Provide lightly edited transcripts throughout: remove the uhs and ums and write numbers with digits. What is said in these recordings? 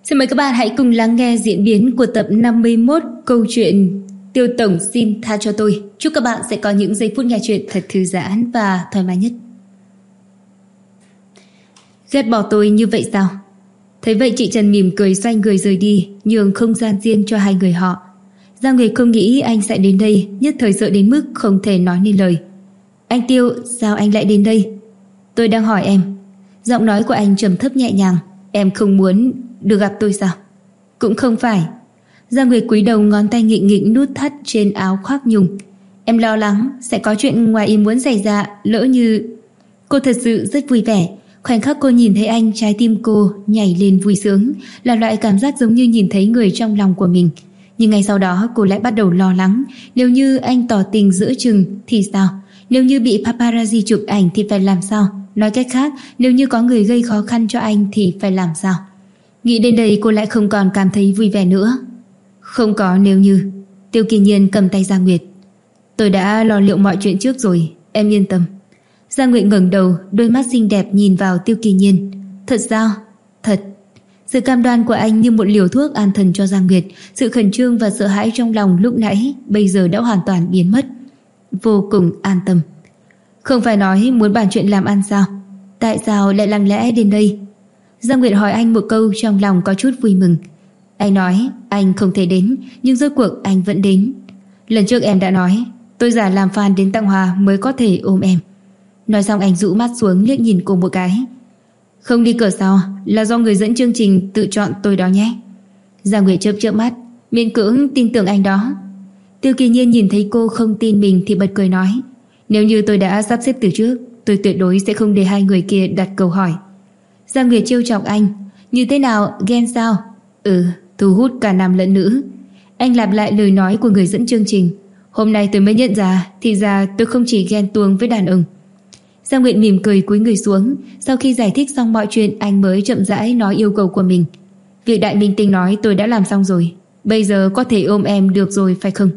Xin mời các bạn hãy cùng lắng nghe diễn biến của tập 51 câu chuyện Tiêu Tổng xin tha cho tôi. Chúc các bạn sẽ có những giây phút nghe chuyện thật thư giãn và thoải mái nhất. Ghét bỏ tôi như vậy sao? Thấy vậy chị Trần mỉm cười xoay người rời đi, nhường không gian riêng cho hai người họ. Giang Nguyệt không nghĩ anh sẽ đến đây, nhất thời sợ đến mức không thể nói nên lời. Anh Tiêu, sao anh lại đến đây? Tôi đang hỏi em. Giọng nói của anh trầm thấp nhẹ nhàng. Em không muốn được gặp tôi sao? Cũng không phải. Giang Nguyệt cúi đầu, ngón tay nghịch nghịch nút thắt trên áo khoác nhung. Em lo lắng sẽ có chuyện ngoài ý muốn xảy ra, lỡ như... Cô thật sự rất vui vẻ. Khoảnh khắc cô nhìn thấy anh, trái tim cô nhảy lên vui sướng, là loại cảm giác giống như nhìn thấy người trong lòng của mình. Nhưng ngay sau đó cô lại bắt đầu lo lắng. Nếu như anh tỏ tình giữa chừng thì sao? Nếu như bị paparazzi chụp ảnh thì phải làm sao? Nói cách khác, nếu như có người gây khó khăn cho anh thì phải làm sao? Nghĩ đến đây cô lại không còn cảm thấy vui vẻ nữa. Không có nếu như. Tiêu Kỳ Nhiên cầm tay Giang Nguyệt. Tôi đã lo liệu mọi chuyện trước rồi, em yên tâm. Giang Nguyệt ngẩng đầu, đôi mắt xinh đẹp nhìn vào Tiêu Kỳ Nhiên. Thật sao? Thật. Sự cam đoan của anh như một liều thuốc an thần cho Giang Nguyệt. Sự khẩn trương và sợ hãi trong lòng lúc nãy bây giờ đã hoàn toàn biến mất. Vô cùng an tâm. Không phải nói muốn bàn chuyện làm ăn sao? Tại sao lại lặng lẽ đến đây? Giang Nguyệt hỏi anh một câu, trong lòng có chút vui mừng. Anh nói anh không thể đến, nhưng rốt cuộc anh vẫn đến. Lần trước em đã nói tôi giả làm fan đến tặng hoa mới có thể ôm em. Nói xong anh rũ mắt xuống liếc nhìn cô một cái. Không đi cửa sau là do người dẫn chương trình tự chọn tôi đó nhé. Giang Nguyệt chớp chớp mắt, miễn cưỡng tin tưởng anh đó. Tiêu Kỳ Nhiên nhìn thấy cô không tin mình thì bật cười nói. Nếu như tôi đã sắp xếp từ trước, tôi tuyệt đối sẽ không để hai người kia đặt câu hỏi. Giang Nguyệt trêu chọc anh. Như thế nào, ghen sao? Thu hút cả nam lẫn nữ. Anh lặp lại lời nói của người dẫn chương trình. Hôm nay tôi mới nhận ra, thì ra tôi không chỉ ghen tuông với đàn ông. Giang Nguyệt mỉm cười cúi người xuống. Sau khi giải thích xong mọi chuyện, anh mới chậm rãi nói yêu cầu của mình. Việc đại minh tinh nói tôi đã làm xong rồi. Bây giờ có thể ôm em được rồi phải không?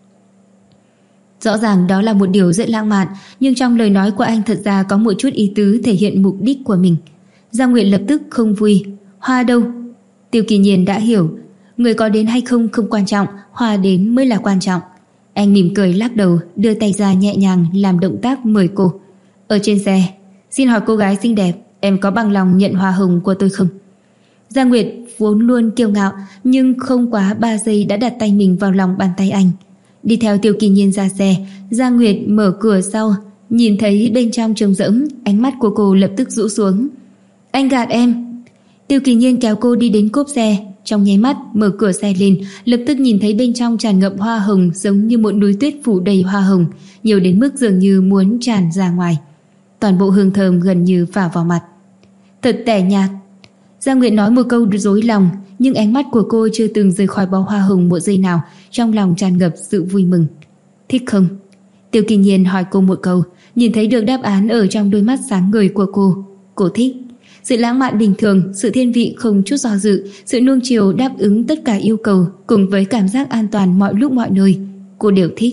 Rõ ràng đó là một điều rất lãng mạn, nhưng trong lời nói của anh thật ra có một chút ý tứ thể hiện mục đích của mình. Giang Nguyệt lập tức không vui. Hoa đâu? Tiêu Kỳ Nhiên đã hiểu. Người có đến hay không không quan trọng, hoa đến mới là quan trọng. Anh mỉm cười lắc đầu, đưa tay ra nhẹ nhàng làm động tác mời cô. Ở trên xe, xin hỏi cô gái xinh đẹp, em có bằng lòng nhận hoa hồng của tôi không? Giang Nguyệt vốn luôn kiêu ngạo, nhưng không quá 3 giây đã đặt tay mình vào lòng bàn tay anh. Đi theo Tiêu Kỳ Nhiên ra xe, Giang Nguyệt mở cửa sau, nhìn thấy bên trong trống rỗng, ánh mắt của cô lập tức rũ xuống. Anh gạt em. Tiêu Kỳ Nhiên kéo cô đi đến cốp xe, trong nháy mắt mở cửa xe lên, lập tức nhìn thấy bên trong tràn ngập hoa hồng, giống như một núi tuyết phủ đầy hoa hồng, nhiều đến mức dường như muốn tràn ra ngoài. Toàn bộ hương thơm gần như phả vào mặt. Thật tẻ nhạt. Giang Nguyệt nói một câu dối lòng, nhưng ánh mắt của cô chưa từng rời khỏi bó hoa hồng một giây nào, trong lòng tràn ngập sự vui mừng. Thích không? Tiêu Kỳ Nhiên hỏi cô một câu, nhìn thấy được đáp án ở trong đôi mắt sáng ngời của cô. Cô thích. Sự lãng mạn bình thường, sự thiên vị không chút do dự, sự nuông chiều đáp ứng tất cả yêu cầu, cùng với cảm giác an toàn mọi lúc mọi nơi, cô đều thích.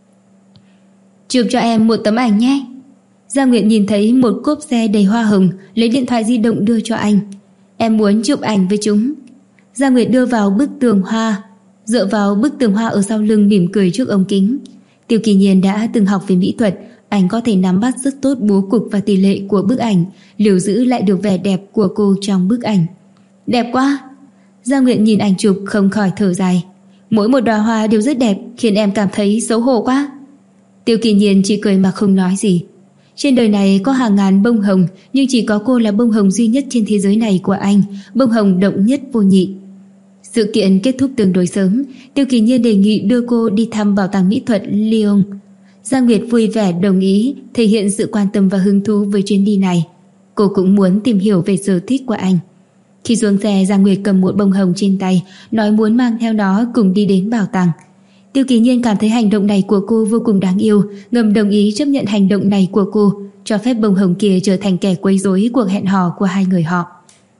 Chụp cho em một tấm ảnh nhé. Giang Nguyệt nhìn thấy một cốp xe đầy hoa hồng, lấy điện thoại di động đưa cho anh. Em muốn chụp ảnh với chúng. Giang Nguyệt đưa vào bức tường hoa, dựa vào bức tường hoa ở sau lưng mỉm cười trước ống kính. Tiêu Kỳ Nhiên đã từng học về mỹ thuật, anh có thể nắm bắt rất tốt bố cục và tỷ lệ của bức ảnh, lưu giữ lại được vẻ đẹp của cô trong bức ảnh. Đẹp quá. Giang Nguyệt nhìn ảnh chụp không khỏi thở dài. Mỗi một đóa hoa đều rất đẹp, khiến em cảm thấy xấu hổ quá. Tiêu Kỳ Nhiên chỉ cười mà không nói gì. Trên đời này có hàng ngàn bông hồng, nhưng chỉ có cô là bông hồng duy nhất trên thế giới này của anh, bông hồng độc nhất vô nhị. Sự kiện kết thúc tương đối sớm, Tiêu Kỳ Nhiên đề nghị đưa cô đi thăm bảo tàng mỹ thuật Lyon. Giang Nguyệt vui vẻ đồng ý, thể hiện sự quan tâm và hứng thú với chuyến đi này. Cô cũng muốn tìm hiểu về sở thích của anh. Khi xuống xe, Giang Nguyệt cầm một bông hồng trên tay, nói muốn mang theo nó cùng đi đến bảo tàng. Tiêu Kỳ Nhiên cảm thấy hành động này của cô vô cùng đáng yêu, ngầm đồng ý chấp nhận hành động này của cô, cho phép bông hồng kia trở thành kẻ quấy rối cuộc hẹn hò của hai người họ.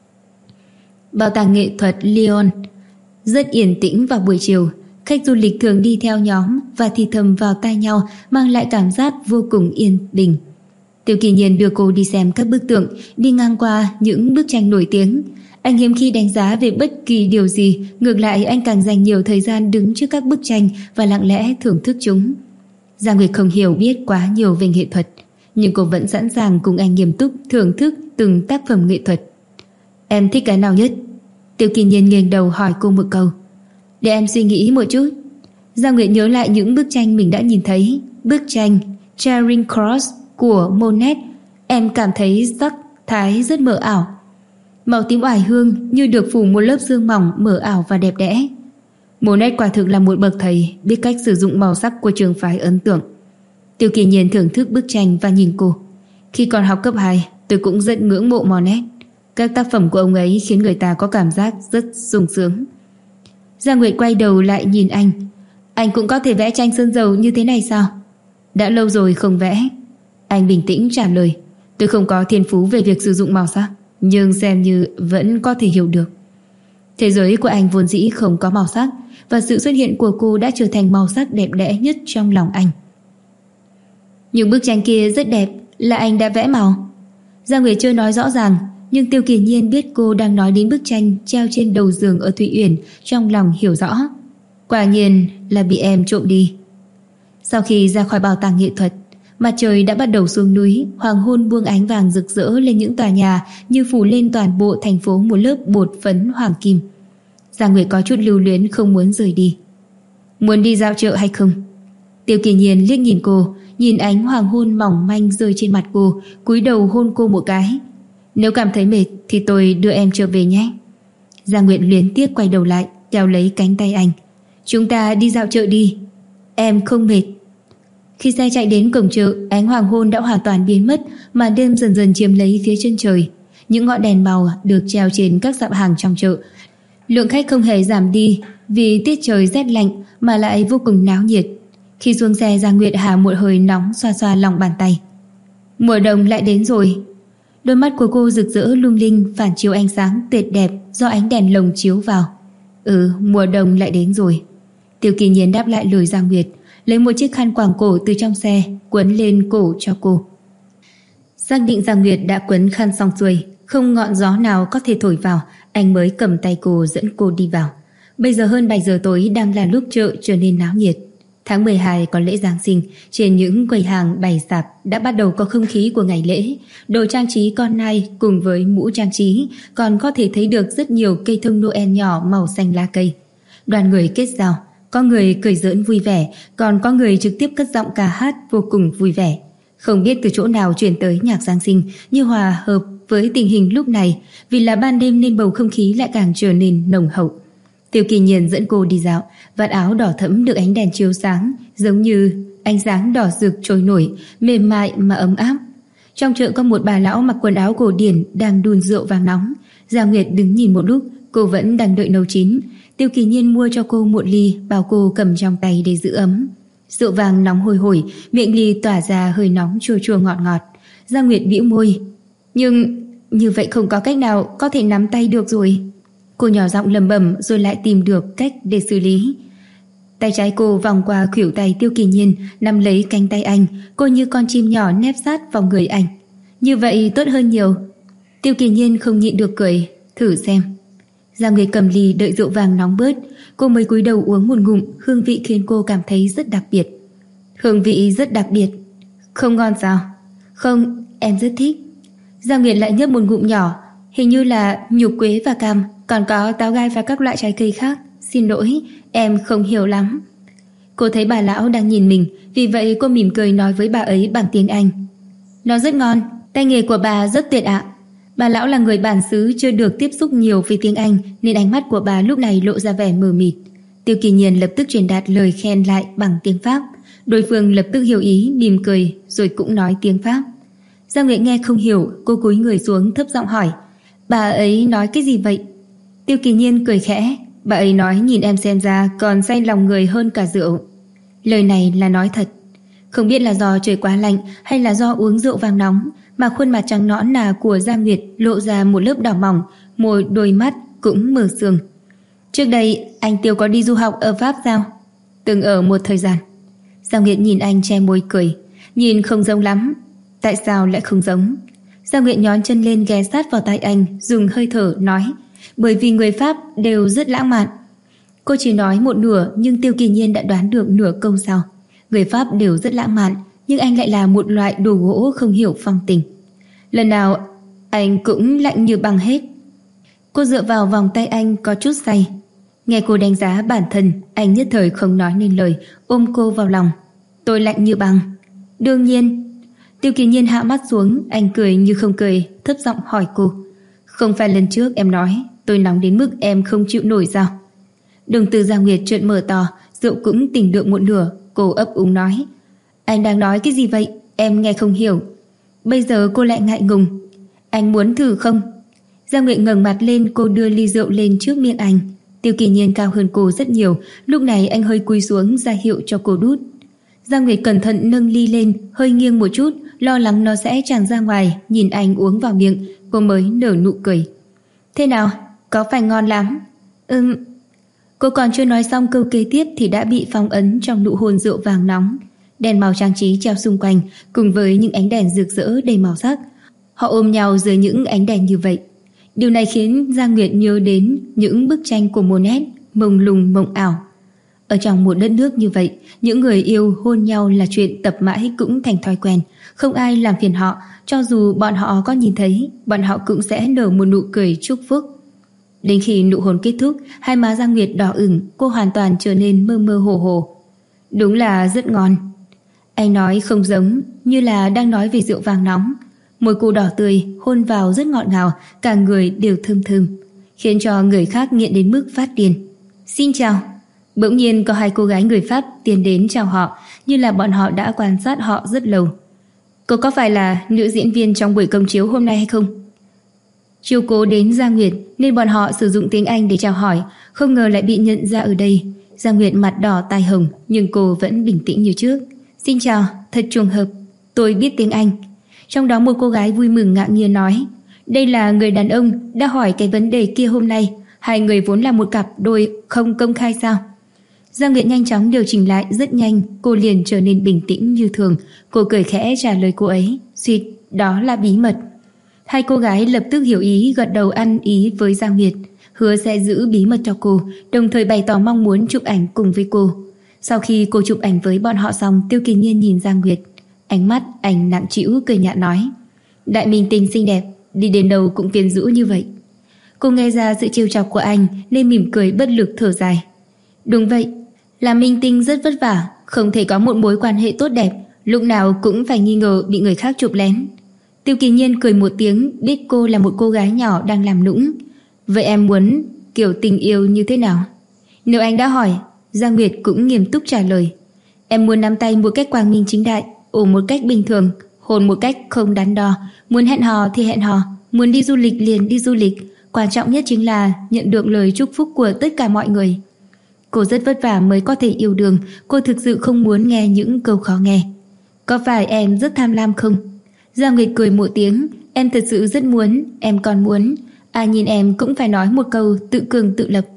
Bảo tàng nghệ thuật Lyon rất yên tĩnh vào buổi chiều. Khách du lịch thường đi theo nhóm và thì thầm vào tai nhau, mang lại cảm giác vô cùng yên bình. Tiêu Kỳ Nhiên đưa cô đi xem các bức tượng, đi ngang qua những bức tranh nổi tiếng. Anh hiếm khi đánh giá về bất kỳ điều gì, ngược lại anh càng dành nhiều thời gian đứng trước các bức tranh và lặng lẽ thưởng thức chúng. Giang Nguyệt không hiểu biết quá nhiều về nghệ thuật, nhưng cô vẫn sẵn sàng cùng anh nghiêm túc thưởng thức từng tác phẩm nghệ thuật. Em thích cái nào nhất? Tiêu Kỳ Nhiên nghiêng đầu hỏi cô một câu. Để em suy nghĩ một chút. Giang Nguyệt nhớ lại những bức tranh mình đã nhìn thấy. Bức tranh Charing Cross của Monet, em cảm thấy sắc thái rất mờ ảo. Màu tím oải hương như được phủ một lớp sương mỏng, mờ ảo và đẹp đẽ. Monet quả thực là một bậc thầy, biết cách sử dụng màu sắc của trường phái ấn tượng. Tiêu Kỳ Nhiên thưởng thức bức tranh và nhìn cô. Khi còn học cấp 2, tôi cũng rất ngưỡng mộ Monet. Các tác phẩm của ông ấy khiến người ta có cảm giác rất sung sướng. Giang Nguyệt quay đầu lại nhìn anh. Anh cũng có thể vẽ tranh sơn dầu như thế này sao? Đã lâu rồi không vẽ. Anh bình tĩnh trả lời. Tôi không có thiên phú về việc sử dụng màu sắc, nhưng xem như vẫn có thể hiểu được. Thế giới của anh vốn dĩ không có màu sắc, và sự xuất hiện của cô đã trở thành màu sắc đẹp đẽ nhất trong lòng anh. Những bức tranh kia rất đẹp, là anh đã vẽ màu. Giang Nguyệt chưa nói rõ ràng, nhưng Tiêu Kỳ Nhiên biết cô đang nói đến bức tranh treo trên đầu giường ở Thụy Uyển, trong lòng hiểu rõ. Quả nhiên là bị em trộm đi. Sau khi ra khỏi bảo tàng nghệ thuật, mặt trời đã bắt đầu xuống núi, hoàng hôn buông ánh vàng rực rỡ lên những tòa nhà, như phủ lên toàn bộ thành phố một lớp bột phấn hoàng kim. Giang Nguyệt có chút lưu luyến không muốn rời đi. Muốn đi dạo chợ hay không? Tiêu Kỳ Nhiên liếc nhìn cô, nhìn ánh hoàng hôn mỏng manh rơi trên mặt cô, cúi đầu hôn cô một cái. Nếu cảm thấy mệt thì tôi đưa em trở về nhé. Giang Nguyệt luyến tiếc quay đầu lại, kéo lấy cánh tay anh. Chúng ta đi dạo chợ đi. Em không mệt. Khi xe chạy đến cổng chợ, ánh hoàng hôn đã hoàn toàn biến mất, màn đêm dần dần chiếm lấy phía chân trời. Những ngọn đèn màu được treo trên các dạp hàng trong chợ. Lượng khách không hề giảm đi vì tiết trời rét lạnh mà lại vô cùng náo nhiệt. Khi xuống xe, Giang Nguyệt hạ một hơi nóng xoa xoa lòng bàn tay. Mùa đông lại đến rồi. Đôi mắt của cô rực rỡ lung linh, phản chiếu ánh sáng tuyệt đẹp do ánh đèn lồng chiếu vào. Mùa đông lại đến rồi. Tiêu Kỳ Nhiên đáp lại lời Giang Nguyệt, lấy một chiếc khăn quàng cổ từ trong xe quấn lên cổ cho cô. Xác định Giang Nguyệt đã quấn khăn xong xuôi, không ngọn gió nào có thể thổi vào, anh mới cầm tay cô dẫn cô đi vào. Bây giờ hơn 7 giờ tối, đang là lúc chợ trở nên náo nhiệt. Tháng 12 có lễ Giáng sinh, trên những quầy hàng bày sạp đã bắt đầu có không khí của ngày lễ. Đồ trang trí con nai cùng với mũ trang trí, còn có thể thấy được rất nhiều cây thông Noel nhỏ màu xanh lá cây. Đoàn người kết giao, có người cười giỡn vui vẻ, còn có người trực tiếp cất giọng ca hát vô cùng vui vẻ. Không biết từ chỗ nào truyền tới nhạc Giáng sinh, như hòa hợp với tình hình lúc này, vì là ban đêm nên bầu không khí lại càng trở nên nồng hậu. Tiêu Kỳ Nhiên dẫn cô đi dạo, vạt áo đỏ thẫm được ánh đèn chiếu sáng, giống như ánh sáng đỏ rực trôi nổi, mềm mại mà ấm áp. Trong chợ có một bà lão mặc quần áo cổ điển đang đun rượu vàng nóng. Giang Nguyệt đứng nhìn một lúc, cô vẫn đang đợi nấu chín. Tiêu Kỳ Nhiên mua cho cô một ly, bảo cô cầm trong tay để giữ ấm. Rượu vàng nóng hôi hổi, miệng ly tỏa ra hơi nóng chua chua ngọt ngọt. Giang Nguyệt bĩu môi. Nhưng như vậy không có cách nào có thể nắm tay được rồi. Cô nhỏ giọng lẩm bẩm rồi lại tìm được cách để xử lý. Tay trái cô vòng qua khuỷu tay Tiêu Kỳ Nhiên, nắm lấy cánh tay anh. Cô như con chim nhỏ nép sát vào người anh. Như vậy tốt hơn nhiều. Tiêu Kỳ Nhiên không nhịn được cười. Thử xem. Giang Nguyệt cầm ly đợi rượu vàng nóng bớt. Cô mới cúi đầu uống một ngụm. Hương vị khiến cô cảm thấy rất đặc biệt. Hương vị rất đặc biệt. Không ngon sao? Không, em rất thích. Giang Nguyệt lại nhấp một ngụm nhỏ. Hình như là nhục quế và cam, còn có táo gai và các loại trái cây khác. Xin lỗi, em không hiểu lắm. Cô thấy bà lão đang nhìn mình, vì vậy cô mỉm cười nói với bà ấy bằng tiếng Anh. Nó rất ngon, tay nghề của bà rất tuyệt ạ. Bà lão là người bản xứ chưa được tiếp xúc nhiều với tiếng Anh, nên ánh mắt của bà lúc này lộ ra vẻ mờ mịt. Tiêu Kỳ Nhiên lập tức truyền đạt lời khen lại bằng tiếng Pháp. Đối phương lập tức hiểu ý, mỉm cười rồi cũng nói tiếng Pháp. Giang Nguyệt nghe không hiểu, cô cúi người xuống thấp giọng hỏi. Bà ấy nói cái gì vậy? Tiêu Kỳ Nhiên cười khẽ. Bà ấy nói nhìn em xem ra còn say lòng người hơn cả rượu. Lời này là nói thật. Không biết là do trời quá lạnh hay là do uống rượu vang nóng mà khuôn mặt trắng nõn nà của Giang Nguyệt lộ ra một lớp đỏ mỏng, môi đôi mắt cũng mờ sương. Trước đây anh Tiêu có đi du học ở Pháp sao? Từng ở một thời gian. Giang Nguyệt nhìn anh che môi cười. Nhìn không giống lắm. Tại sao lại không giống? Giang Nguyệt nhón chân lên ghé sát vào tai anh, dùng hơi thở nói, bởi vì người Pháp đều rất lãng mạn. Cô chỉ nói một nửa nhưng Tiêu Kỳ Nhiên đã đoán được nửa câu sau. Người Pháp đều rất lãng mạn, nhưng anh lại là một loại đồ gỗ không hiểu phong tình. Lần nào anh cũng lạnh như băng hết. Cô dựa vào vòng tay anh có chút say. Nghe cô đánh giá bản thân, anh nhất thời không nói nên lời, ôm cô vào lòng. Tôi lạnh như băng. Đương nhiên. Tiêu Kỳ Nhiên hạ mắt xuống, anh cười như không cười, thấp giọng hỏi cô. Không phải lần trước em nói tôi nóng đến mức em không chịu nổi sao? Đồng tử Giang Nguyệt trợn mở to, rượu cũng tỉnh được một nửa. Cô ấp úng nói, anh đang nói cái gì vậy? Em nghe không hiểu. Bây giờ cô lại ngại ngùng. Anh muốn thử không? Giang Nguyệt ngẩng mặt lên, cô đưa ly rượu lên trước miệng anh. Tiêu Kỳ Nhiên cao hơn cô rất nhiều, lúc này anh hơi cúi xuống ra hiệu cho cô đút. Giang Nguyệt cẩn thận nâng ly lên, hơi nghiêng một chút, lo lắng nó sẽ tràn ra ngoài. Nhìn anh uống vào miệng, cô mới nở nụ cười. Thế nào? Có phải ngon lắm? Cô còn chưa nói xong câu kế tiếp thì đã bị phong ấn trong nụ hôn rượu vàng nóng. Đèn màu trang trí treo xung quanh, cùng với những ánh đèn rực rỡ đầy màu sắc. Họ ôm nhau dưới những ánh đèn như vậy. Điều này khiến Giang Nguyệt nhớ đến những bức tranh của Monet, mông lung mộng ảo. Ở trong một đất nước như vậy, những người yêu hôn nhau là chuyện tập mãi cũng thành thói quen. Không ai làm phiền họ, cho dù bọn họ có nhìn thấy, bọn họ cũng sẽ nở một nụ cười chúc phúc. Đến khi nụ hôn kết thúc, hai má Giang Nguyệt đỏ ửng, cô hoàn toàn trở nên mơ mơ hồ hồ. Đúng là rất ngon. Anh nói không giống, như là đang nói về rượu vàng nóng. Môi cô đỏ tươi, hôn vào rất ngọt ngào, cả người đều thơm thơm, khiến cho người khác nghiện đến mức phát điên. Xin chào. Bỗng nhiên có hai cô gái người Pháp tiến đến chào họ, như là bọn họ đã quan sát họ rất lâu. Cô có phải là nữ diễn viên trong buổi công chiếu hôm nay hay không? Chiều cố đến Giang Nguyệt nên bọn họ sử dụng tiếng Anh để chào hỏi, không ngờ lại bị nhận ra ở đây. Giang Nguyệt mặt đỏ tai hồng, nhưng cô vẫn bình tĩnh như trước. Xin chào, thật trùng hợp, tôi biết tiếng Anh. Trong đó một cô gái vui mừng ngạc nhiên nói, đây là người đàn ông đã hỏi cái vấn đề kia hôm nay. Hai người vốn là một cặp đôi không công khai sao? Giang Nguyệt nhanh chóng điều chỉnh lại, rất nhanh cô liền trở nên bình tĩnh như thường. Cô cười khẽ trả lời cô ấy, suýt, đó là bí mật. Hai cô gái lập tức hiểu ý, gật đầu ăn ý với Giang Nguyệt, hứa sẽ giữ bí mật cho cô, đồng thời bày tỏ mong muốn chụp ảnh cùng với cô. Sau khi cô chụp ảnh với bọn họ xong, Tiêu Kỳ Nhiên nhìn Giang Nguyệt, ánh mắt anh nặng trĩu cười nhạt nói, đại minh tinh xinh đẹp, đi đến đâu cũng quyến rũ như vậy. Cô nghe ra sự trêu chọc của anh nên mỉm cười bất lực thở dài. Đúng vậy, làm minh tinh rất vất vả, không thể có một mối quan hệ tốt đẹp, lúc nào cũng phải nghi ngờ bị người khác chụp lén. Tiêu Kỳ Nhiên cười một tiếng, biết cô là một cô gái nhỏ đang làm nũng. Vậy em muốn kiểu tình yêu như thế nào? Nếu anh đã hỏi, Giang Nguyệt cũng nghiêm túc trả lời. Em muốn nắm tay một cách quang minh chính đại, ôm một cách bình thường, hôn một cách không đắn đo, muốn hẹn hò thì hẹn hò, muốn đi du lịch liền đi du lịch. Quan trọng nhất chính là nhận được lời chúc phúc của tất cả mọi người. Cô rất vất vả mới có thể yêu đương, cô thực sự không muốn nghe những câu khó nghe. Có phải em rất tham lam không? Giang Nguyệt cười một tiếng, em thật sự rất muốn, em còn muốn. Ai nhìn em cũng phải nói một câu tự cường tự lập.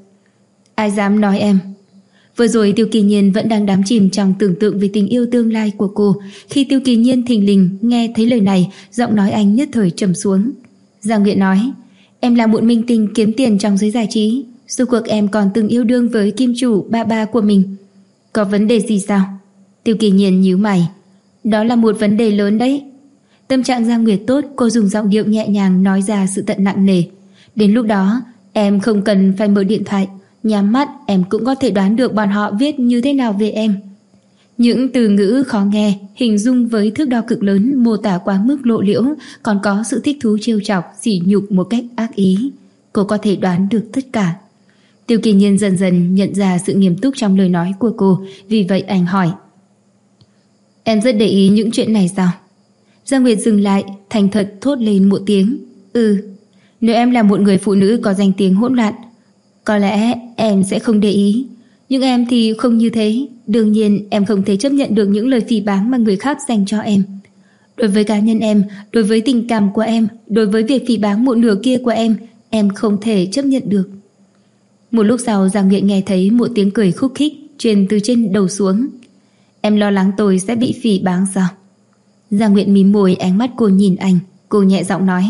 Ai dám nói em? Vừa rồi Tiêu Kỳ Nhiên vẫn đang đắm chìm trong tưởng tượng về tình yêu tương lai của cô. Khi Tiêu Kỳ Nhiên thình lình nghe thấy lời này, giọng nói anh nhất thời trầm xuống. Giang Nguyệt nói, em là một minh tinh kiếm tiền trong giới giải trí, suốt cuộc em còn từng yêu đương với kim chủ ba của mình. Có vấn đề gì sao? Tiêu Kỳ Nhiên nhíu mày. Đó là một vấn đề lớn đấy. Tâm trạng Giang Nguyệt tốt, cô dùng giọng điệu nhẹ nhàng nói ra sự tận nặng nề. Đến lúc đó, em không cần phải mở điện thoại, nhắm mắt em cũng có thể đoán được bọn họ viết như thế nào về em. Những từ ngữ khó nghe, hình dung với thước đo cực lớn, mô tả quá mức lộ liễu, còn có sự thích thú trêu chọc, sỉ nhục một cách ác ý. Cô có thể đoán được tất cả. Tiêu Kỳ Nhiên dần dần nhận ra sự nghiêm túc trong lời nói của cô, vì vậy anh hỏi, em rất để ý những chuyện này sao? Giang Nguyệt dừng lại, thành thật thốt lên một tiếng. Nếu em là một người phụ nữ có danh tiếng hỗn loạn, có lẽ em sẽ không để ý. Nhưng em thì không như thế. Đương nhiên em không thể chấp nhận được những lời phỉ báng mà người khác dành cho em. Đối với cá nhân em, đối với tình cảm của em, đối với việc phỉ báng một nửa kia của em không thể chấp nhận được. Một lúc sau Giang Nguyệt nghe thấy một tiếng cười khúc khích truyền từ trên đầu xuống. Em lo lắng tôi sẽ bị phỉ báng sao? Giang Nguyệt mím môi, ánh mắt cô nhìn anh. Cô nhẹ giọng nói: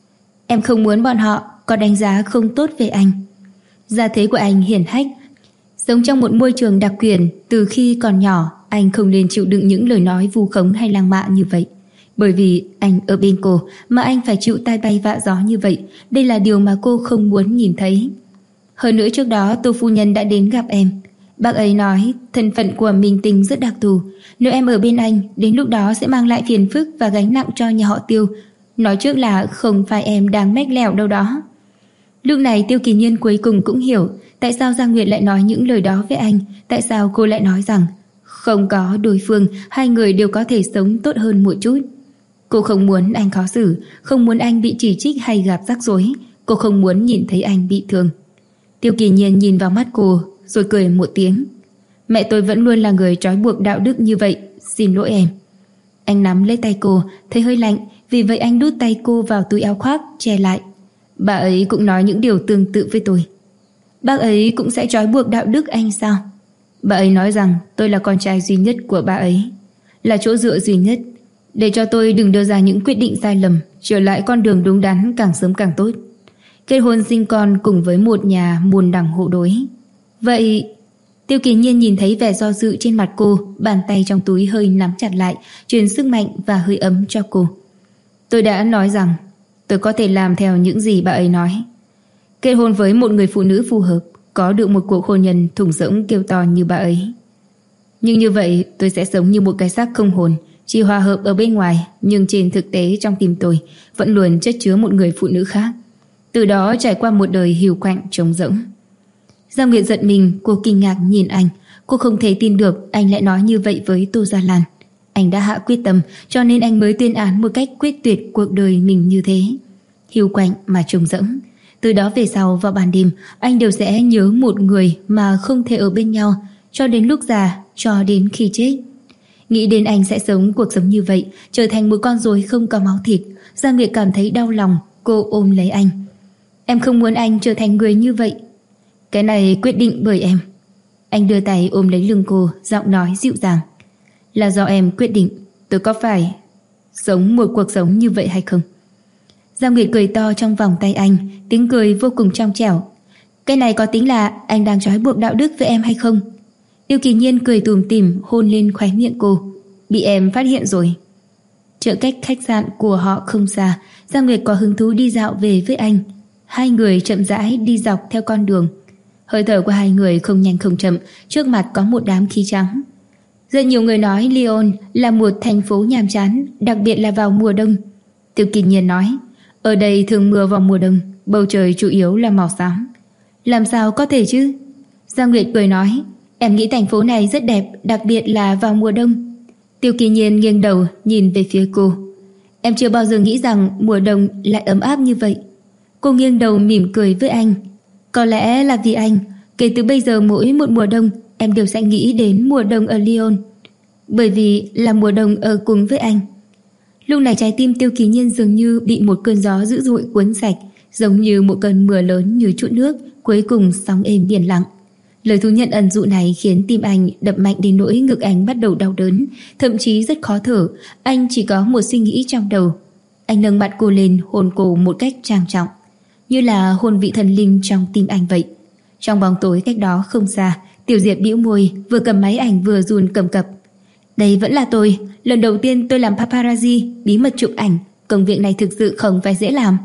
Em không muốn bọn họ có đánh giá không tốt về anh. Gia thế của anh hiển hách, sống trong một môi trường đặc quyền. Từ khi còn nhỏ, anh không nên chịu đựng những lời nói vu khống hay lăng mạ như vậy. Bởi vì anh ở bên cô mà anh phải chịu tai bay vạ gió như vậy. Đây là điều mà cô không muốn nhìn thấy. Hơn nữa trước đó Tô phu nhân đã đến gặp em. Bác ấy nói thân phận của Minh Tinh rất đặc thù. Nếu em ở bên anh, đến lúc đó sẽ mang lại phiền phức và gánh nặng cho nhà họ Tiêu. Nói trước là không phải em đang mách lẻo đâu đó. Lúc này Tiêu Kỳ Nhiên cuối cùng cũng hiểu tại sao Giang Nguyệt lại nói những lời đó với anh. Tại sao cô lại nói rằng không có đối phương, hai người đều có thể sống tốt hơn một chút. Cô không muốn anh khó xử, không muốn anh bị chỉ trích hay gặp rắc rối. Cô không muốn nhìn thấy anh bị thương. Tiêu Kỳ Nhiên nhìn vào mắt cô rồi cười một tiếng. Mẹ tôi vẫn luôn là người trói buộc đạo đức như vậy, xin lỗi em. Anh nắm lấy tay cô, thấy hơi lạnh, vì vậy anh đút tay cô vào túi áo khoác, che lại. Bà ấy cũng nói những điều tương tự với tôi. Bác ấy cũng sẽ trói buộc đạo đức anh sao? Bà ấy nói rằng tôi là con trai duy nhất của bà ấy, là chỗ dựa duy nhất, để cho tôi đừng đưa ra những quyết định sai lầm, trở lại con đường đúng đắn càng sớm càng tốt. Kết hôn sinh con cùng với một nhà môn đẳng hộ đối. Vậy... Tiêu Kỳ Nhiên nhìn thấy vẻ do dự trên mặt cô, bàn tay trong túi hơi nắm chặt lại, truyền sức mạnh và hơi ấm cho cô. Tôi đã nói rằng tôi có thể làm theo những gì bà ấy nói. Kết hôn với một người phụ nữ phù hợp, có được một cuộc hôn nhân thùng rỗng kêu to như bà ấy. Nhưng như vậy tôi sẽ sống như một cái xác không hồn, chỉ hòa hợp ở bên ngoài, nhưng trên thực tế trong tim tôi vẫn luôn chất chứa một người phụ nữ khác. Từ đó trải qua một đời hiu quạnh trống rỗng. Giang Nguyệt giận mình, cô kinh ngạc nhìn anh. Cô không thể tin được anh lại nói như vậy với Tô Gia Lan. Anh đã hạ quyết tâm, cho nên anh mới tuyên án một cách quyết tuyệt cuộc đời mình như thế. Hiu quạnh mà trống rỗng. Từ đó về sau vào ban đêm, anh đều sẽ nhớ một người mà không thể ở bên nhau, cho đến lúc già, cho đến khi chết. Nghĩ đến anh sẽ sống cuộc sống như vậy, trở thành một con rối không có máu thịt, Giang Nguyệt cảm thấy đau lòng. Cô ôm lấy anh. Em không muốn anh trở thành người như vậy. Cái này quyết định bởi em. Anh đưa tay ôm lấy lưng cô, giọng nói dịu dàng. Là do em quyết định tôi có phải sống một cuộc sống như vậy hay không. Giang Nguyệt cười to trong vòng tay anh, tiếng cười vô cùng trong trẻo. Cái này có tính là anh đang trói buộc đạo đức với em hay không? Tiêu Kỳ Nhiên cười tủm tỉm hôn lên khóe miệng cô. Bị em phát hiện rồi. Chợ cách khách sạn của họ không xa, Giang Nguyệt có hứng thú đi dạo về với anh. Hai người chậm rãi đi dọc theo con đường. Hơi thở của hai người không nhanh không chậm, trước mặt có một đám khí trắng. Rất nhiều người nói Lyon là một thành phố nhàm chán, đặc biệt là vào mùa đông. Tiêu Kỳ Nhiên nói, ở đây thường mưa vào mùa đông, bầu trời chủ yếu là màu xám. Làm sao có thể chứ? Giang Nguyệt cười nói, em nghĩ thành phố này rất đẹp, đặc biệt là vào mùa đông. Tiêu Kỳ Nhiên nghiêng đầu nhìn về phía cô. Em chưa bao giờ nghĩ rằng mùa đông lại ấm áp như vậy. Cô nghiêng đầu mỉm cười với anh. Có lẽ là vì anh, kể từ bây giờ mỗi một mùa đông em đều sẽ nghĩ đến mùa đông ở Lyon. Bởi vì là mùa đông ở cùng với anh. Lúc này trái tim Tiêu Kỳ Nhiên dường như bị một cơn gió dữ dội cuốn sạch, giống như một cơn mưa lớn như trút nước, cuối cùng sóng êm biển lặng. Lời thú nhận ẩn dụ này khiến tim anh đập mạnh đến nỗi ngực anh bắt đầu đau đớn, thậm chí rất khó thở. Anh chỉ có một suy nghĩ trong đầu. Anh nâng mặt cô lên hôn cô một cách trang trọng, như là hôn vị thần linh trong tim anh vậy. Trong bóng tối cách đó không xa, Tiểu Diệp bĩu môi, vừa cầm máy ảnh vừa run cầm cập. Đây vẫn là tôi, lần đầu tiên tôi làm paparazzi, bí mật chụp ảnh, công việc này thực sự không phải dễ làm.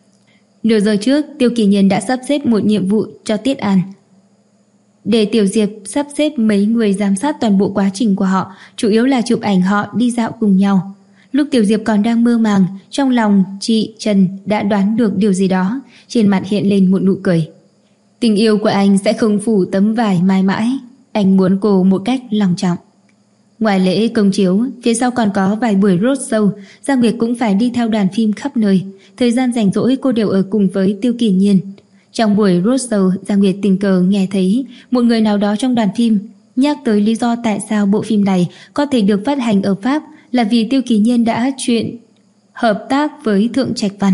Nửa giờ trước, Tiêu Kỳ Nhiên đã sắp xếp một nhiệm vụ cho Tiết An, để Tiểu Diệp sắp xếp mấy người giám sát toàn bộ quá trình của họ, chủ yếu là chụp ảnh họ đi dạo cùng nhau. Lúc Tiểu Diệp còn đang mơ màng, trong lòng chị Trần đã đoán được điều gì đó, trên mặt hiện lên một nụ cười. Tình yêu của anh sẽ không phủ tấm vải mãi mãi, anh muốn cô một cách long trọng. Ngoài lễ công chiếu, phía sau còn có vài buổi roadshow, Giang Nguyệt cũng phải đi theo đoàn phim khắp nơi. Thời gian rảnh rỗi cô đều ở cùng với Tiêu Kỳ Nhiên. Trong buổi roadshow, Giang Nguyệt tình cờ nghe thấy một người nào đó trong đoàn phim nhắc tới lý do tại sao bộ phim này có thể được phát hành ở Pháp là vì Tiêu Kỳ Nhiên đã chuyện hợp tác với Thượng Trạch Văn.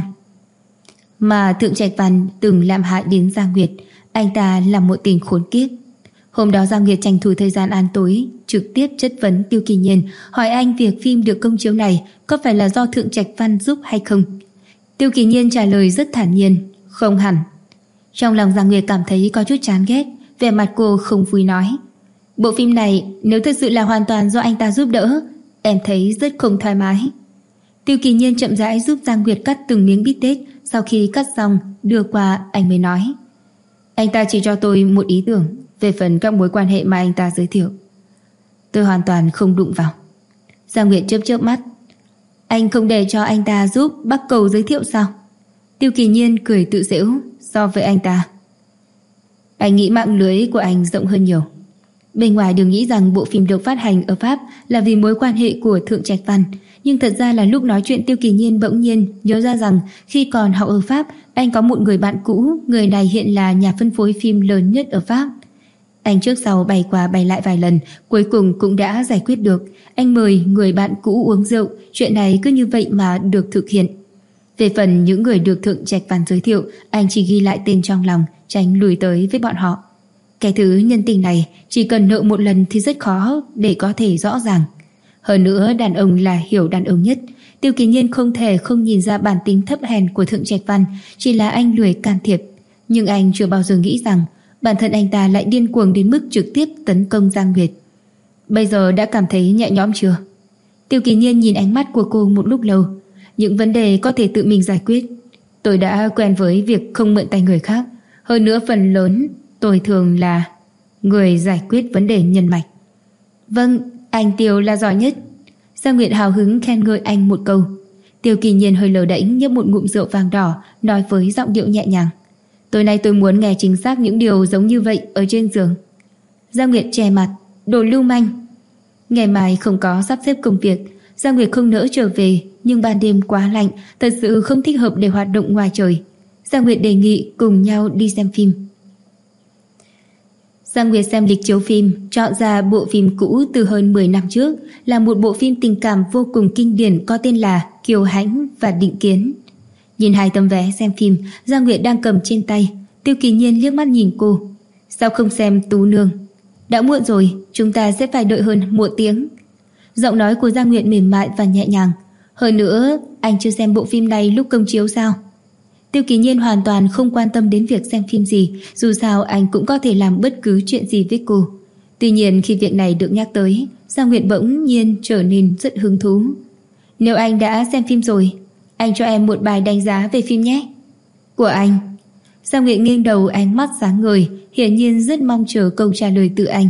Mà Thượng Trạch Văn từng làm hại đến Giang Nguyệt, anh ta là một tên khốn kiếp. Hôm đó Giang Nguyệt tranh thủ thời gian ăn tối, trực tiếp chất vấn Tiêu Kỳ Nhiên, hỏi anh việc phim được công chiếu này có phải là do Thượng Trạch Văn giúp hay không. Tiêu Kỳ Nhiên trả lời rất thản nhiên, không hẳn. Trong lòng Giang Nguyệt cảm thấy có chút chán ghét, vẻ mặt cô không vui nói, bộ phim này nếu thật sự là hoàn toàn do anh ta giúp đỡ, em thấy rất không thoải mái. Tiêu Kỳ Nhiên chậm rãi giúp Giang Nguyệt cắt từng miếng bít tết, sau khi cắt xong đưa qua anh mới nói, anh ta chỉ cho tôi một ý tưởng. Về phần các mối quan hệ mà anh ta giới thiệu, tôi hoàn toàn không đụng vào. Giang Nguyệt chớp chớp mắt, anh không để cho anh ta giúp Bắc Cầu giới thiệu sao? Tiêu Kỳ Nhiên cười tự giễu, so với anh ta, anh nghĩ mạng lưới của anh rộng hơn nhiều. Bên ngoài đừng nghĩ rằng bộ phim được phát hành ở Pháp là vì mối quan hệ của Thượng Trạch Văn, nhưng thật ra là lúc nói chuyện Tiêu Kỳ Nhiên bỗng nhiên nhớ ra rằng khi còn học ở Pháp, anh có một người bạn cũ, người này hiện là nhà phân phối phim lớn nhất ở Pháp. Anh trước sau bay qua bay lại vài lần, cuối cùng cũng đã giải quyết được. Anh mời người bạn cũ uống rượu, chuyện này cứ như vậy mà được thực hiện. Về phần những người được Thượng Trạch Văn giới thiệu, anh chỉ ghi lại tên trong lòng, tránh lùi tới với bọn họ. Cái thứ nhân tình này chỉ cần nợ một lần thì rất khó để có thể rõ ràng. Hơn nữa đàn ông là hiểu đàn ông nhất. Tiêu Kỳ Nhiên không thể không nhìn ra bản tính thấp hèn của Thượng Trạch Văn, chỉ là anh lười can thiệp. Nhưng anh chưa bao giờ nghĩ rằng bản thân anh ta lại điên cuồng đến mức trực tiếp tấn công Giang Nguyệt. Bây giờ đã cảm thấy nhẹ nhõm chưa? Tiêu Kỳ Nhiên nhìn ánh mắt của cô một lúc lâu. Những vấn đề có thể tự mình giải quyết. Tôi đã quen với việc không mượn tay người khác. Hơn nữa phần lớn tôi thường là người giải quyết vấn đề nhân mạch. Vâng, anh Tiêu là giỏi nhất. Giang Nguyệt hào hứng khen ngợi anh một câu. Tiêu Kỳ Nhiên hơi lờ đễnh nhấp một ngụm rượu vàng đỏ, nói với giọng điệu nhẹ nhàng, tối nay tôi muốn nghe chính xác những điều giống như vậy ở trên giường. Giang Nguyệt che mặt, đồ lưu manh. Ngày mai không có sắp xếp công việc, Giang Nguyệt không nỡ trở về, nhưng ban đêm quá lạnh, thật sự không thích hợp để hoạt động ngoài trời. Giang Nguyệt đề nghị cùng nhau đi xem phim. Giang Nguyệt xem lịch chiếu phim, chọn ra bộ phim cũ từ hơn 10 năm trước, là một bộ phim tình cảm vô cùng kinh điển có tên là Kiều Hãnh và Định Kiến. Nhìn hai tấm vé xem phim, Giang Nguyệt đang cầm trên tay. Tiêu Kỳ Nhiên liếc mắt nhìn cô. Sao không xem Tú Nương? Đã muộn rồi, chúng ta sẽ phải đợi hơn 1 tiếng. Giọng nói của Giang Nguyệt mềm mại và nhẹ nhàng. Hơn nữa, anh chưa xem bộ phim này lúc công chiếu sao? Tiêu Kỳ Nhiên hoàn toàn không quan tâm đến việc xem phim gì, dù sao anh cũng có thể làm bất cứ chuyện gì với cô. Tuy nhiên khi việc này được nhắc tới, Giang Nguyệt bỗng nhiên trở nên rất hứng thú. Nếu anh đã xem phim rồi, anh cho em một bài đánh giá về phim nhé. Của anh. Giang Nguyệt nghiêng đầu, ánh mắt sáng ngời, hiển nhiên rất mong chờ câu trả lời từ anh.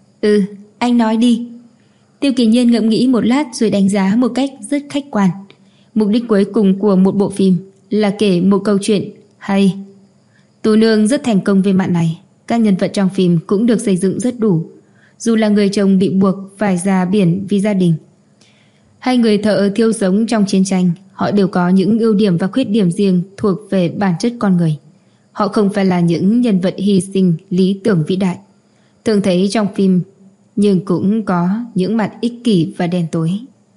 Anh nói đi. Tiêu Kỳ Nhiên ngẫm nghĩ một lát rồi đánh giá một cách rất khách quan. Mục đích cuối cùng của một bộ phim là kể một câu chuyện hay. Tú Nương rất thành công về mặt này. Các nhân vật trong phim cũng được xây dựng rất đủ. Dù là người chồng bị buộc phải ra biển vì gia đình, hay người thợ thiêu sống trong chiến tranh, họ đều có những ưu điểm và khuyết điểm riêng thuộc về bản chất con người. Họ không phải là những nhân vật hy sinh lý tưởng vĩ đại thường thấy trong phim, nhưng cũng có những mặt ích kỷ và đen tối.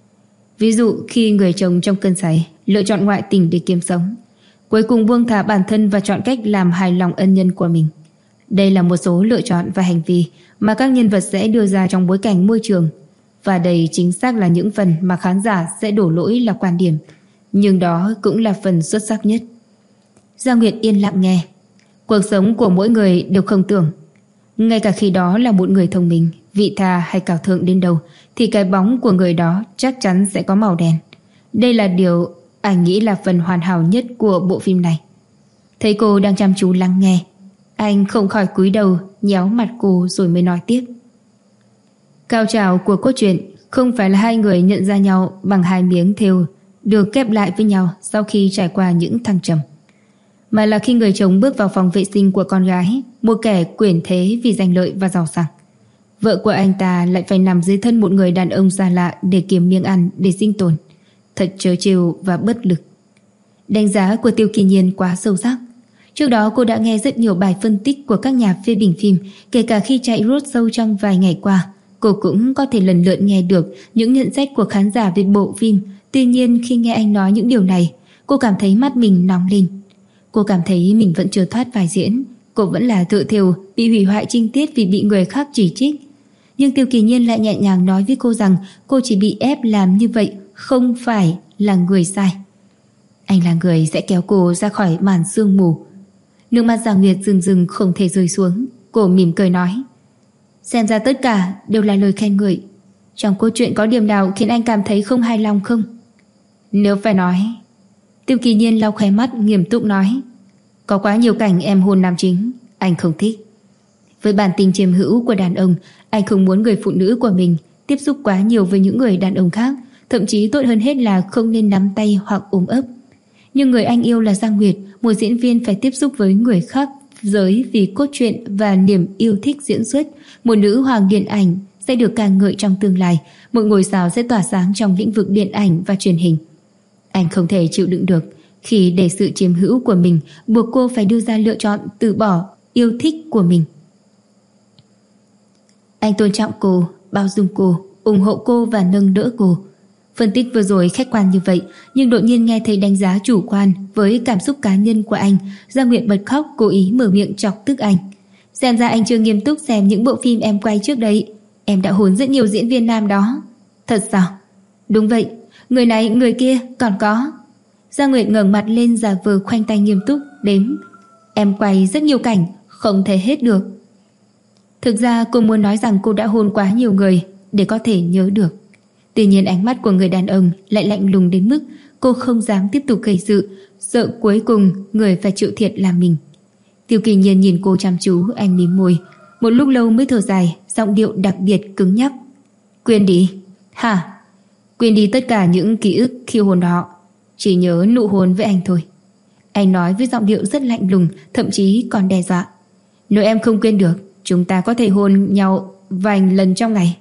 Ví dụ khi người chồng trong cơn say lựa chọn ngoại tình để kiếm sống, cuối cùng buông thả bản thân và chọn cách làm hài lòng ân nhân của mình. Đây là một số lựa chọn và hành vi mà các nhân vật sẽ đưa ra trong bối cảnh môi trường, và đây chính xác là những phần mà khán giả sẽ đổ lỗi là quan điểm, nhưng đó cũng là phần xuất sắc nhất. Giang Nguyệt yên lặng nghe. Cuộc sống của mỗi người đều không tưởng. Ngay cả khi đó là một người thông minh, vị tha hay cao thượng đến đâu, thì cái bóng của người đó chắc chắn sẽ có màu đen. Đây là điều anh nghĩ là phần hoàn hảo nhất của bộ phim này. Thấy cô đang chăm chú lắng nghe, anh không khỏi cúi đầu nhéo mặt cô rồi mới nói tiếp. Cao trào của cốt truyện không phải là hai người nhận ra nhau bằng hai miếng thêu được kép lại với nhau sau khi trải qua những thăng trầm, mà là khi người chồng bước vào phòng vệ sinh của con gái, một kẻ quyền thế vì danh lợi và giàu sang. Vợ của anh ta lại phải nằm dưới thân một người đàn ông xa lạ để kiếm miếng ăn, để sinh tồn. Thật trớ trêu và bất lực. Đánh giá của Tiêu Kỳ Nhiên quá sâu sắc. Trước đó cô đã nghe rất nhiều bài phân tích của các nhà phê bình phim, kể cả khi chạy roadshow trong vài ngày qua, cô cũng có thể lần lượt nghe được những nhận xét của khán giả về bộ phim. Tuy nhiên khi nghe anh nói những điều này, cô cảm thấy mắt mình nóng lên. Cô cảm thấy mình vẫn chưa thoát vai diễn. cô vẫn là thợ thêu bị hủy hoại trinh tiết vì bị người khác chỉ trích. Nhưng Tiêu Kỳ Nhiên lại nhẹ nhàng nói với cô rằng cô chỉ bị ép làm như vậy, không phải là người sai. Anh là người sẽ kéo cô ra khỏi màn sương mù. Nước mắt Giang Nguyệt rưng rưng không thể rơi xuống. Cô mỉm cười nói, xem ra tất cả đều là lời khen ngợi. Trong câu chuyện có điểm nào khiến anh cảm thấy không hài lòng không? Nếu phải nói, Tiêu Kỳ Nhiên lau khóe mắt nghiêm túc nói, có quá nhiều cảnh em hôn nam chính anh không thích. Với bản tính chiếm hữu của đàn ông, anh không muốn người phụ nữ của mình tiếp xúc quá nhiều với những người đàn ông khác. Thậm chí tốt hơn hết là không nên nắm tay hoặc ôm ấp. Nhưng người anh yêu là Giang Nguyệt, một diễn viên phải tiếp xúc với người khác giới vì cốt truyện và niềm yêu thích diễn xuất. Một nữ hoàng điện ảnh sẽ được ca ngợi trong tương lai. Một ngôi sao sẽ tỏa sáng trong lĩnh vực điện ảnh và truyền hình. Anh không thể chịu đựng được khi để sự chiếm hữu của mình buộc cô phải đưa ra lựa chọn từ bỏ yêu thích của mình. Anh tôn trọng cô, bao dung cô, ủng hộ cô và nâng đỡ cô. Phân tích vừa rồi khách quan như vậy, nhưng đột nhiên nghe thấy đánh giá chủ quan với cảm xúc cá nhân của anh. Giang Nguyệt bật khóc, cố ý mở miệng chọc tức anh. Xem ra anh chưa nghiêm túc xem những bộ phim em quay trước đấy. Em đã hôn rất nhiều diễn viên nam đó. Thật sao? Đúng vậy, người này người kia còn có. Giang Nguyệt ngẩng mặt lên giả vờ khoanh tay nghiêm túc đếm. Em quay rất nhiều cảnh, không thể hết được. Thực ra cô muốn nói rằng cô đã hôn quá nhiều người để có thể nhớ được. Tuy nhiên ánh mắt của người đàn ông lại lạnh lùng đến mức cô không dám tiếp tục gây sự, sợ cuối cùng người phải chịu thiệt là mình. Tiêu Kỳ Nhiên nhìn cô chăm chú, anh mím môi. Một lúc lâu mới thở dài, giọng điệu đặc biệt cứng nhắc. Quên đi. Hả? Quên đi tất cả những ký ức khi hôn họ. Chỉ nhớ nụ hôn với anh thôi. Anh nói với giọng điệu rất lạnh lùng, thậm chí còn đe dọa. Nếu em không quên được, chúng ta có thể hôn nhau vài lần trong ngày.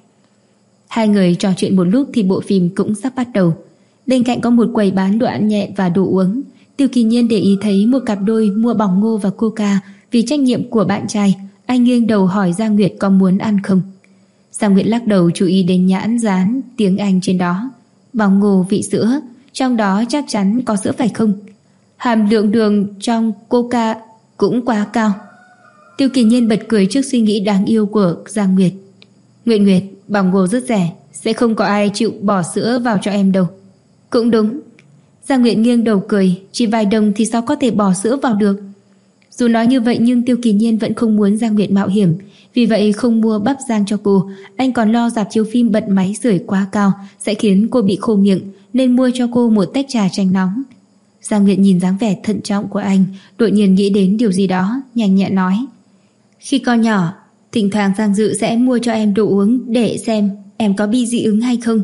Hai người trò chuyện một lúc thì bộ phim cũng sắp bắt đầu. Bên cạnh có một quầy bán đồ ăn nhẹ và đồ uống. Tiêu Kỳ Nhiên để ý thấy một cặp đôi mua bỏng ngô và coca. Vì trách nhiệm của bạn trai, anh nghiêng đầu hỏi Giang Nguyệt có muốn ăn không. Giang Nguyệt lắc đầu, chú ý đến nhãn dán tiếng Anh trên đó. Bỏng ngô vị sữa, trong đó chắc chắn có sữa phải không? Hàm lượng đường trong coca cũng quá cao. Tiêu Kỳ Nhiên bật cười trước suy nghĩ đáng yêu của Giang Nguyệt. Nguyệt, bỏng ngô rất rẻ, sẽ không có ai chịu bỏ sữa vào cho em đâu. Cũng đúng. Giang Nguyệt nghiêng đầu cười, chỉ vài đồng thì sao có thể bỏ sữa vào được. Dù nói như vậy nhưng Tiêu Kỳ Nhiên vẫn không muốn Giang Nguyệt mạo hiểm, vì vậy không mua bắp rang cho cô. Anh còn lo rạp chiếu phim bật máy sưởi quá cao sẽ khiến cô bị khô miệng, nên mua cho cô một tách trà chanh nóng. Giang Nguyệt nhìn dáng vẻ thận trọng của anh, đột nhiên nghĩ đến điều gì đó, nhanh nhẹn nói. Khi còn nhỏ, thỉnh thoảng Giang Dự sẽ mua cho em đồ uống để xem em có bị dị ứng hay không.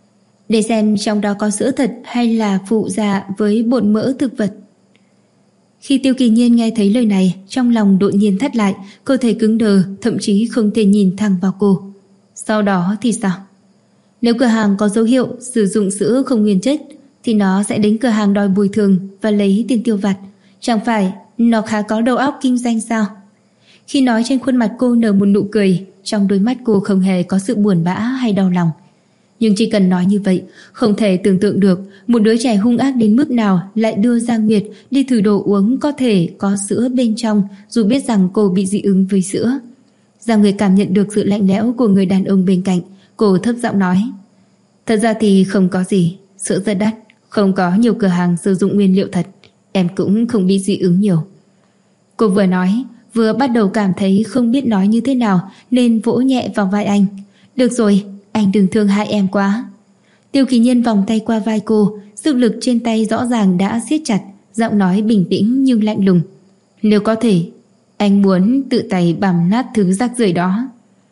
Để xem trong đó có sữa thật hay là phụ gia với bột mỡ thực vật. Khi Tiêu Kỳ Nhiên nghe thấy lời này, trong lòng đột nhiên thắt lại, cơ thể cứng đờ, thậm chí không thể nhìn thẳng vào cô. Sau đó thì sao? Nếu cửa hàng có dấu hiệu sử dụng sữa không nguyên chất thì nó sẽ đến cửa hàng đòi bồi thường và lấy tiền tiêu vặt. Chẳng phải nó khá có đầu óc kinh doanh sao? Khi nói, trên khuôn mặt cô nở một nụ cười, trong đôi mắt cô không hề có sự buồn bã hay đau lòng. Nhưng chỉ cần nói như vậy, không thể tưởng tượng được một đứa trẻ hung ác đến mức nào lại đưa Giang Nguyệt đi thử đồ uống có thể có sữa bên trong, dù biết rằng cô bị dị ứng với sữa. Giang Nguyệt cảm nhận được sự lạnh lẽo của người đàn ông bên cạnh. Cô thấp giọng nói, thật ra thì không có gì, sữa rất đắt, không có nhiều cửa hàng sử dụng nguyên liệu thật, em cũng không bị dị ứng nhiều. Cô vừa nói vừa bắt đầu cảm thấy không biết nói như thế nào, nên vỗ nhẹ vào vai anh. Được rồi, anh đừng thương hại em quá. Tiêu Kỳ Nhiên vòng tay qua vai cô, sức lực trên tay rõ ràng đã siết chặt, giọng nói bình tĩnh nhưng lạnh lùng. Nếu có thể, anh muốn tự tay bằm nát thứ rác rưởi đó.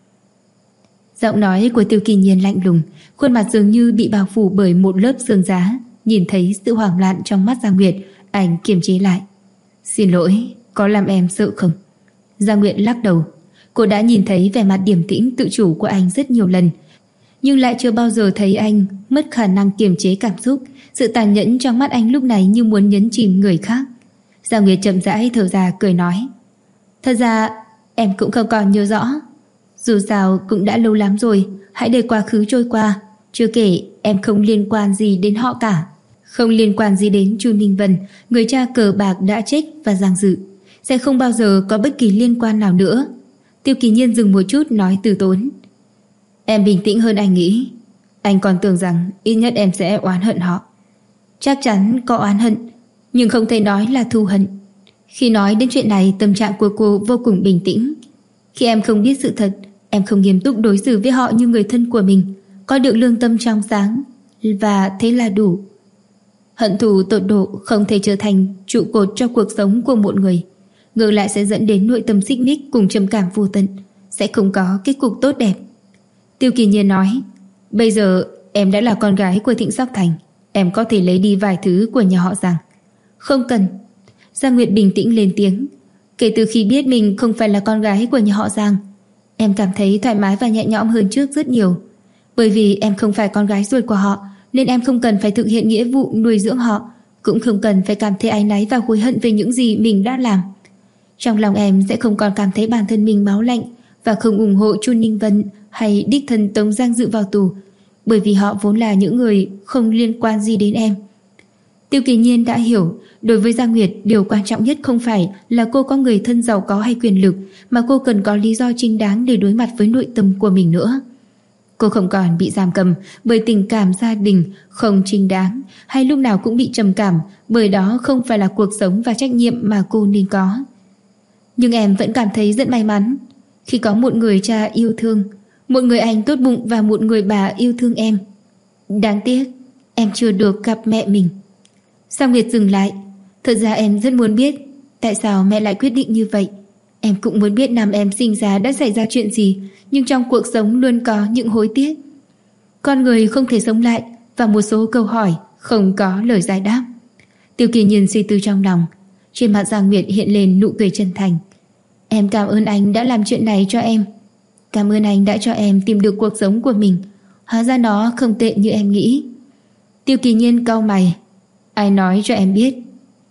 Giọng nói của Tiêu Kỳ Nhiên lạnh lùng, khuôn mặt dường như bị bao phủ bởi một lớp sương giá. Nhìn thấy sự hoảng loạn trong mắt Giang Nguyệt, anh kiềm chế lại. Xin lỗi, có làm em sợ không? Giang Nguyệt lắc đầu. Cô đã nhìn thấy vẻ mặt điềm tĩnh tự chủ của anh rất nhiều lần, nhưng lại chưa bao giờ thấy anh mất khả năng kiềm chế cảm xúc. Sự tàn nhẫn trong mắt anh lúc này như muốn nhấn chìm người khác. Giang Nguyệt chậm rãi thở ra cười nói, thật ra em cũng không còn nhớ rõ. Dù sao cũng đã lâu lắm rồi, hãy để quá khứ trôi qua. Chưa kể em không liên quan gì đến họ cả, không liên quan gì đến Chu Ninh Vân, người cha cờ bạc đã chết, và Giang Dự. sẽ không bao giờ có bất kỳ liên quan nào nữa. Tiêu Kỳ Nhiên dừng một chút nói từ tốn. Em bình tĩnh hơn anh nghĩ. Anh còn tưởng rằng ít nhất em sẽ oán hận họ. Chắc chắn có oán hận, nhưng không thể nói là thù hận. Khi nói đến chuyện này, tâm trạng của cô vô cùng bình tĩnh. Khi em không biết sự thật, em không nghiêm túc đối xử với họ như người thân của mình, có được lương tâm trong sáng, và thế là đủ. Hận thù tột độ không thể trở thành trụ cột cho cuộc sống của một người, ngược lại sẽ dẫn đến nội tâm xích mích cùng trầm cảm vô tận, sẽ không có kết cục tốt đẹp. Tiêu Kỳ Nhiên nói, bây giờ em đã là con gái của Thịnh Sóc Thành, em có thể lấy đi vài thứ của nhà họ Giang. Không cần. Giang Nguyệt bình tĩnh lên tiếng. Kể từ khi biết mình không phải là con gái của nhà họ Giang, em cảm thấy thoải mái và nhẹ nhõm hơn trước rất nhiều. Bởi vì em không phải con gái ruột của họ, nên em không cần phải thực hiện nghĩa vụ nuôi dưỡng họ, cũng không cần phải cảm thấy áy náy và hối hận về những gì mình đã làm. Trong lòng em sẽ không còn cảm thấy bản thân mình máu lạnh và không ủng hộ Chu Ninh Vân hay đích thân Tống Giang Dự vào tù, bởi vì họ vốn là những người không liên quan gì đến em. Tiêu Kỳ Nhiên đã hiểu, đối với Giang Nguyệt, điều quan trọng nhất không phải là cô có người thân giàu có hay quyền lực, mà cô cần có lý do chính đáng để đối mặt với nội tâm của mình nữa. Cô không còn bị giam cầm bởi tình cảm gia đình không chính đáng, hay lúc nào cũng bị trầm cảm, bởi đó không phải là cuộc sống và trách nhiệm mà cô nên có. Nhưng em vẫn cảm thấy rất may mắn khi có một người cha yêu thương, một người anh tốt bụng và một người bà yêu thương em. Đáng tiếc em chưa được gặp mẹ mình. Giang Nguyệt dừng lại. Thật ra em rất muốn biết tại sao mẹ lại quyết định như vậy. Em cũng muốn biết năm em sinh ra đã xảy ra chuyện gì, nhưng trong cuộc sống luôn có những hối tiếc. Con người không thể sống lại, và một số câu hỏi không có lời giải đáp. Tiêu Kỳ Nhiên suy tư trong lòng. Trên mặt Giang Nguyệt hiện lên nụ cười chân thành. Em cảm ơn anh đã làm chuyện này cho em. Cảm ơn anh đã cho em tìm được cuộc sống của mình. Hóa ra nó không tệ như em nghĩ. Tiêu Kỳ Nhiên cau mày. Ai nói cho em biết?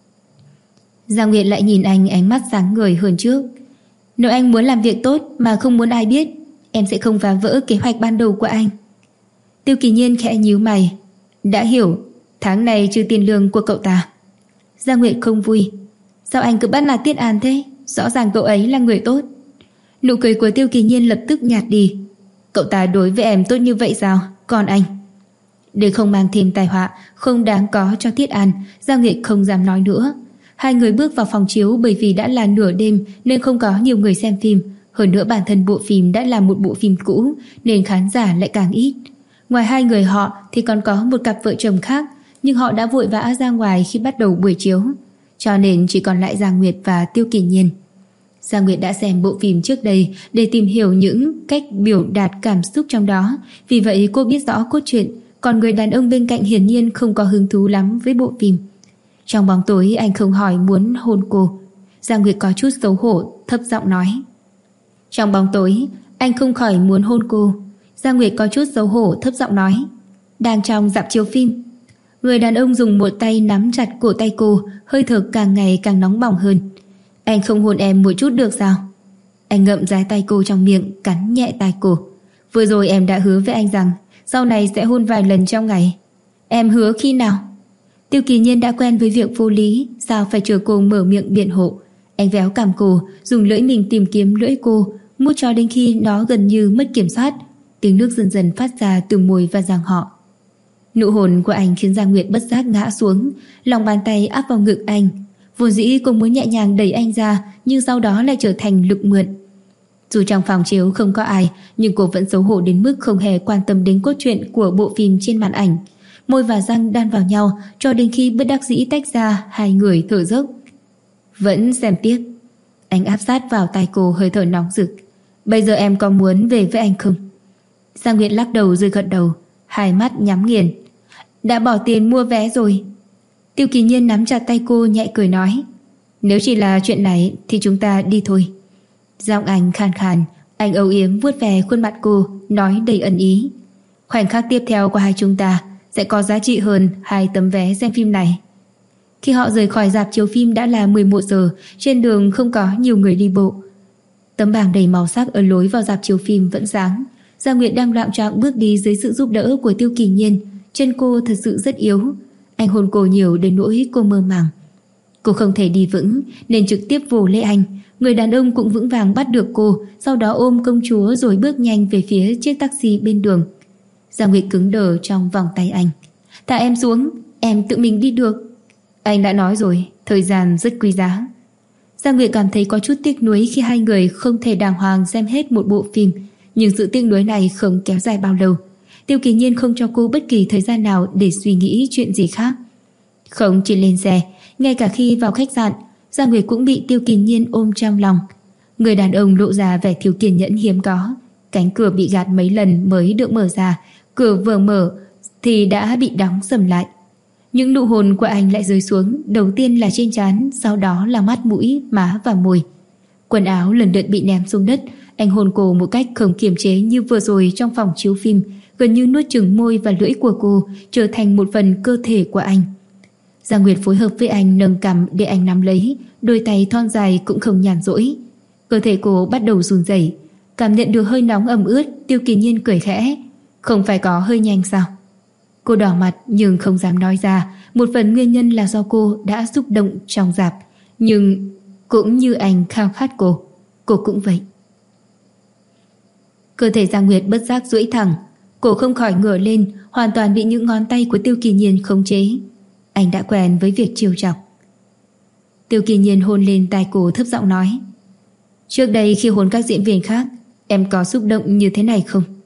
Giang Nguyệt lại nhìn anh ánh mắt sáng ngời hơn trước. Nếu anh muốn làm việc tốt mà không muốn ai biết, em sẽ không phá vỡ kế hoạch ban đầu của anh. Tiêu Kỳ Nhiên khẽ nhíu mày. Đã hiểu, tháng này trừ tiền lương của cậu ta. Giang Nguyệt không vui. Sao anh cứ bắt nạt Tiết An thế? Rõ ràng cậu ấy là người tốt. Nụ cười của Tiêu Kỳ Nhiên lập tức nhạt đi. Cậu ta đối với em tốt như vậy sao? Còn anh? Để không mang thêm tai họa không đáng có cho Tiết An, Giang Nguyệt không dám nói nữa. Hai người bước vào phòng chiếu bởi vì đã là nửa đêm nên không có nhiều người xem phim. Hơn nữa bản thân bộ phim đã là một bộ phim cũ nên khán giả lại càng ít. Ngoài hai người họ thì còn có một cặp vợ chồng khác, nhưng họ đã vội vã ra ngoài khi bắt đầu buổi chiếu, cho nên chỉ còn lại Giang Nguyệt và Tiêu Kỳ Nhiên. Giang Nguyệt đã xem bộ phim trước đây để tìm hiểu những cách biểu đạt cảm xúc trong đó, vì vậy cô biết rõ cốt truyện, còn người đàn ông bên cạnh hiển nhiên không có hứng thú lắm với bộ phim. Trong bóng tối anh không hỏi muốn hôn cô. Giang Nguyệt có chút xấu hổ thấp giọng nói. Trong bóng tối anh không khỏi muốn hôn cô. Giang Nguyệt có chút xấu hổ thấp giọng nói. Đang trong rạp chiếu phim. Người đàn ông dùng một tay nắm chặt cổ tay cô, hơi thở càng ngày càng nóng bỏng hơn. Anh không hôn em một chút được sao? Anh ngậm trái tay cô trong miệng, cắn nhẹ tai cô. Vừa rồi em đã hứa với anh rằng sau này sẽ hôn vài lần trong ngày. Em hứa khi nào? Tiêu Kỳ Nhiên đã quen với việc vô lý, sao phải chờ cô mở miệng biện hộ. Anh véo cằm cô, dùng lưỡi mình tìm kiếm lưỡi cô, mút cho đến khi nó gần như mất kiểm soát. Tiếng nước dần dần phát ra từ môi và răng họ. Nụ hôn của anh khiến Giang Nguyệt bất giác ngã xuống, lòng bàn tay áp vào ngực anh. Vốn dĩ cô muốn nhẹ nhàng đẩy anh ra, nhưng sau đó lại trở thành lực mượn. Dù trong phòng chiếu không có ai, nhưng cô vẫn xấu hổ đến mức không hề quan tâm đến cốt truyện của bộ phim trên màn ảnh. Môi và răng đan vào nhau cho đến khi bất đắc dĩ tách ra, hai người thở dốc. Vẫn xem tiếp. Anh áp sát vào tai cô, hơi thở nóng rực. Bây giờ em có muốn về với anh không? Giang Nguyệt lắc đầu rồi gật đầu, hai mắt nhắm nghiền. Đã bỏ tiền mua vé rồi. Tiêu Kỳ Nhiên nắm chặt tay cô nhẹ cười nói. Nếu chỉ là chuyện này thì chúng ta đi thôi. Giọng anh khàn khàn, anh âu yếm vuốt về khuôn mặt cô, nói đầy ẩn ý. Khoảnh khắc tiếp theo của hai chúng ta sẽ có giá trị hơn 2 tấm vé xem phim này. Khi họ rời khỏi rạp chiếu phim đã là 11 giờ, trên đường không có nhiều người đi bộ. Tấm bảng đầy màu sắc ở lối vào rạp chiếu phim vẫn sáng. Giang Nguyệt đang loạng choạng bước đi dưới sự giúp đỡ của Tiêu Kỳ Nhiên. Chân cô thật sự rất yếu. Anh hôn cô nhiều đến nỗi cô mơ màng. Cô không thể đi vững nên trực tiếp vồ lấy anh. Người đàn ông cũng vững vàng bắt được cô, sau đó ôm công chúa rồi bước nhanh về phía chiếc taxi bên đường. Giang Nguyệt cứng đờ trong vòng tay anh. Thả em xuống, em tự mình đi được. Anh đã nói rồi, thời gian rất quý giá. Giang Nguyệt cảm thấy có chút tiếc nuối khi hai người không thể đàng hoàng xem hết một bộ phim. Nhưng sự tiếc nuối này không kéo dài bao lâu. Tiêu Kỳ Nhiên không cho cô bất kỳ thời gian nào để suy nghĩ chuyện gì khác. Không chỉ lên xe, ngay cả khi vào khách sạn, Giang Nguyệt cũng bị Tiêu Kỳ Nhiên ôm trong lòng. Người đàn ông lộ ra vẻ thiếu kiên nhẫn hiếm có. Cánh cửa bị gạt mấy lần mới được mở ra. Cửa vừa mở thì đã bị đóng sầm lại. Những nụ hôn của anh lại rơi xuống, đầu tiên là trên trán, sau đó là mắt, mũi, má và môi. Quần áo lần lượt bị ném xuống đất. Anh hôn cô một cách không kiềm chế như vừa rồi trong phòng chiếu phim, gần như nuốt chửng môi và lưỡi của cô, trở thành một phần cơ thể của anh. Giang Nguyệt phối hợp với anh nâng cằm để anh nắm lấy, đôi tay thon dài cũng không nhàn rỗi. Cơ thể cô bắt đầu run rẩy, cảm nhận được hơi nóng ẩm ướt. Tiêu Kỳ Nhiên cười khẽ. Không phải có hơi nhanh sao? Cô đỏ mặt nhưng không dám nói ra. Một phần nguyên nhân là do cô đã xúc động trong rạp, nhưng cũng như anh khao khát cô cũng vậy. Cơ thể Giang Nguyệt bất giác duỗi thẳng, cô không khỏi ngửa lên, hoàn toàn bị những ngón tay của Tiêu Kỳ Nhiên khống chế. Anh đã quen với việc trêu chọc. Tiêu Kỳ Nhiên hôn lên tai cô thấp giọng nói. Trước đây khi hôn các diễn viên khác, em có xúc động như thế này không?